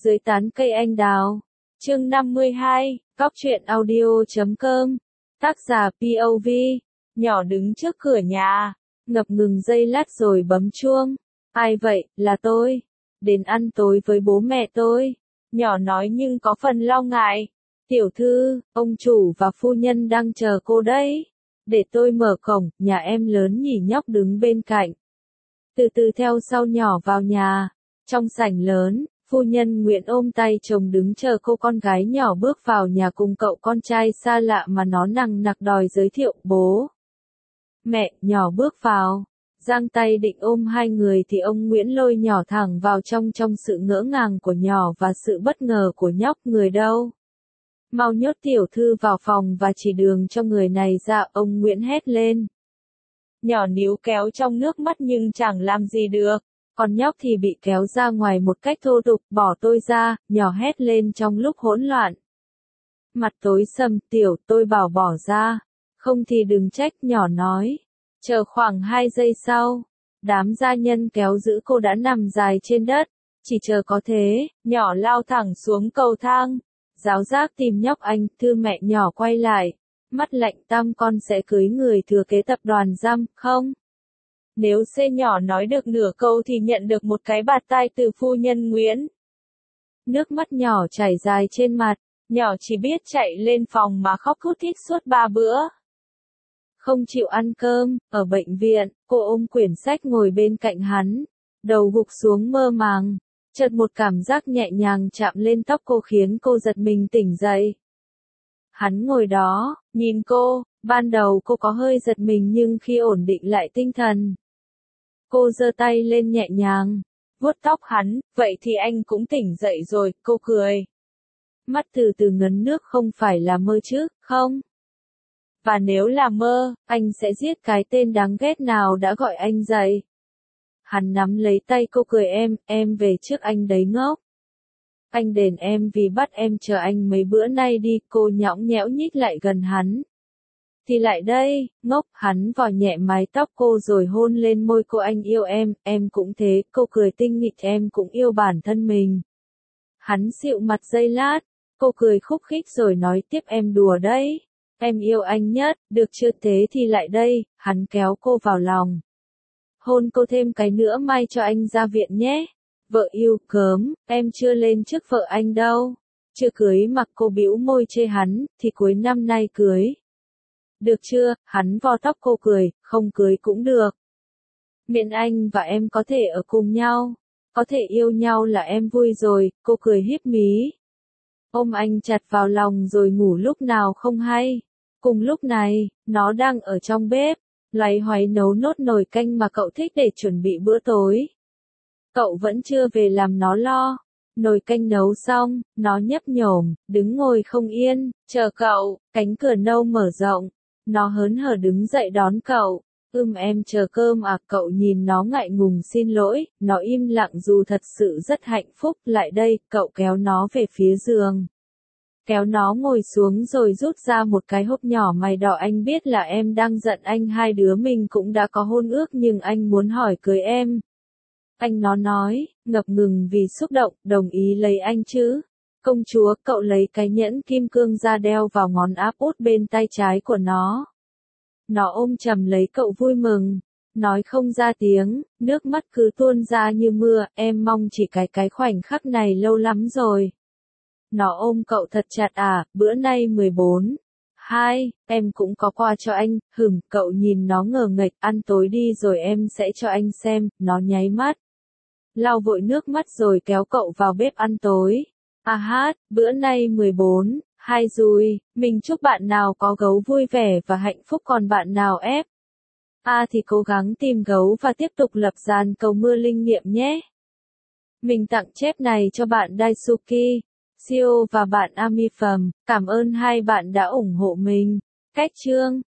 Dưới tán cây anh đào. Chương 52, Góc truyện audio.com. Tác giả POV. Nhỏ đứng trước cửa nhà, ngập ngừng giây lát rồi bấm chuông. Ai vậy? Là tôi. Đến ăn tối với bố mẹ tôi. Nhỏ nói nhưng có phần lo ngại. Tiểu thư, ông chủ và phu nhân đang chờ cô đấy. Để tôi mở cổng, nhà em lớn nhỉ. Nhóc đứng bên cạnh. Từ từ theo sau nhỏ vào nhà. Trong sảnh lớn, phu nhân Nguyễn ôm tay chồng đứng chờ cô con gái nhỏ bước vào nhà cùng cậu con trai xa lạ mà nó nằng nặc đòi giới thiệu. Bố, mẹ. Nhỏ bước vào, giang tay định ôm hai người thì ông Nguyễn lôi nhỏ thẳng vào trong sự ngỡ ngàng của nhỏ và sự bất ngờ của nhóc. Người đâu? Mau nhốt tiểu thư vào phòng và chỉ đường cho người này ra, ông Nguyễn hét lên. Nhỏ níu kéo trong nước mắt nhưng chẳng làm gì được. Còn nhóc thì bị kéo ra ngoài một cách thô tục. Bỏ tôi ra, nhỏ hét lên trong lúc hỗn loạn. Mặt tối sầm. Tiểu, tôi bảo bỏ ra. Không thì đừng trách, nhỏ nói. Chờ khoảng 2 giây sau, đám gia nhân kéo giữ cô đã nằm dài trên đất. Chỉ chờ có thế, nhỏ lao thẳng xuống cầu thang. Giáo giác tìm nhóc anh. Thưa mẹ. Nhỏ quay lại. Mắt lạnh tăm. Con sẽ cưới người thừa kế tập đoàn Giam, không? Nếu C nhỏ nói được nửa câu thì nhận được một cái bạt tai từ phu nhân Nguyễn. Nước mắt nhỏ chảy dài trên mặt, nhỏ chỉ biết chạy lên phòng mà khóc thút thít suốt 3 bữa. Không chịu ăn cơm, ở bệnh viện, cô ôm quyển sách ngồi bên cạnh hắn, đầu gục xuống mơ màng. Chợt một cảm giác nhẹ nhàng chạm lên tóc cô khiến cô giật mình tỉnh dậy. Hắn ngồi đó, nhìn cô, ban đầu cô có hơi giật mình nhưng khi ổn định lại tinh thần, cô giơ tay lên nhẹ nhàng, vuốt tóc hắn. Vậy thì anh cũng tỉnh dậy rồi, cô cười. Mắt từ từ ngấn nước. Không phải là mơ chứ, không? Và nếu là mơ, anh sẽ giết cái tên đáng ghét nào đã gọi anh dậy. Hắn nắm lấy tay cô cười. Em về trước anh đấy ngốc. Anh đền em vì bắt em chờ anh mấy bữa nay đi. Cô nhõng nhẽo nhích lại gần hắn. Thì lại đây, ngốc. Hắn vò nhẹ mái tóc cô rồi hôn lên môi cô. Anh yêu em cũng thế. Cô cười tinh nghịch. Em cũng yêu bản thân mình. Hắn dịu mặt giây lát, cô cười khúc khích rồi nói tiếp. Em đùa đấy. Em yêu anh nhất, được chưa? Thế thì lại đây. Hắn kéo cô vào lòng. Hôn cô thêm cái nữa mai cho anh ra viện nhé. Vợ yêu. Cớm, em chưa lên trước vợ anh đâu. Chưa cưới mà. Cô bĩu môi chê hắn. Thì cuối năm nay cưới. Được chưa? Hắn vo tóc cô cười. Không cưới cũng được. Miễn anh và em có thể ở cùng nhau, có thể yêu nhau là em vui rồi. Cô cười híp mí, ôm anh chặt vào lòng rồi ngủ lúc nào không hay. Cùng lúc này, nó đang ở trong bếp, loay hoay nấu nốt nồi canh mà cậu thích để chuẩn bị bữa tối. Cậu vẫn chưa về làm nó lo. Nồi canh nấu xong, nó nhấp nhổm, đứng ngồi không yên, chờ cậu. Cánh cửa nâu mở rộng, nó hớn hở đứng dậy đón cậu. Em chờ cơm à? Cậu nhìn nó ngại ngùng xin lỗi. Nó im lặng dù thật sự rất hạnh phúc. Lại đây. Cậu kéo nó về phía giường, kéo nó ngồi xuống rồi rút ra một cái hộp nhỏ mày đỏ. Anh biết là em đang giận anh. Hai đứa mình cũng đã có hôn ước nhưng anh muốn hỏi cưới em. Anh, nó nói, ngập ngừng vì xúc động. Đồng ý lấy anh chứ? Công chúa. Cậu lấy cái nhẫn kim cương ra đeo vào ngón áp út bên tay trái của nó. Nó ôm chầm lấy cậu vui mừng, nói không ra tiếng, nước mắt cứ tuôn ra như mưa. Em mong chỉ cái khoảnh khắc này lâu lắm rồi. Nó ôm cậu thật chặt. À, bữa nay 14/2, em cũng có quà cho anh. Cậu nhìn nó ngờ nghệch. Ăn tối đi rồi em sẽ cho anh xem. Nó nháy mắt, lau vội nước mắt rồi kéo cậu vào bếp ăn tối. Bữa nay 14/2 rồi, mình chúc bạn nào có gấu vui vẻ và hạnh phúc, còn bạn nào ép thì cố gắng tìm gấu và tiếp tục lập dàn cầu mưa linh nghiệm nhé. Mình tặng chép này cho bạn Daisuke, Sio và bạn Amifam. Cảm ơn hai bạn đã ủng hộ mình. Cách chương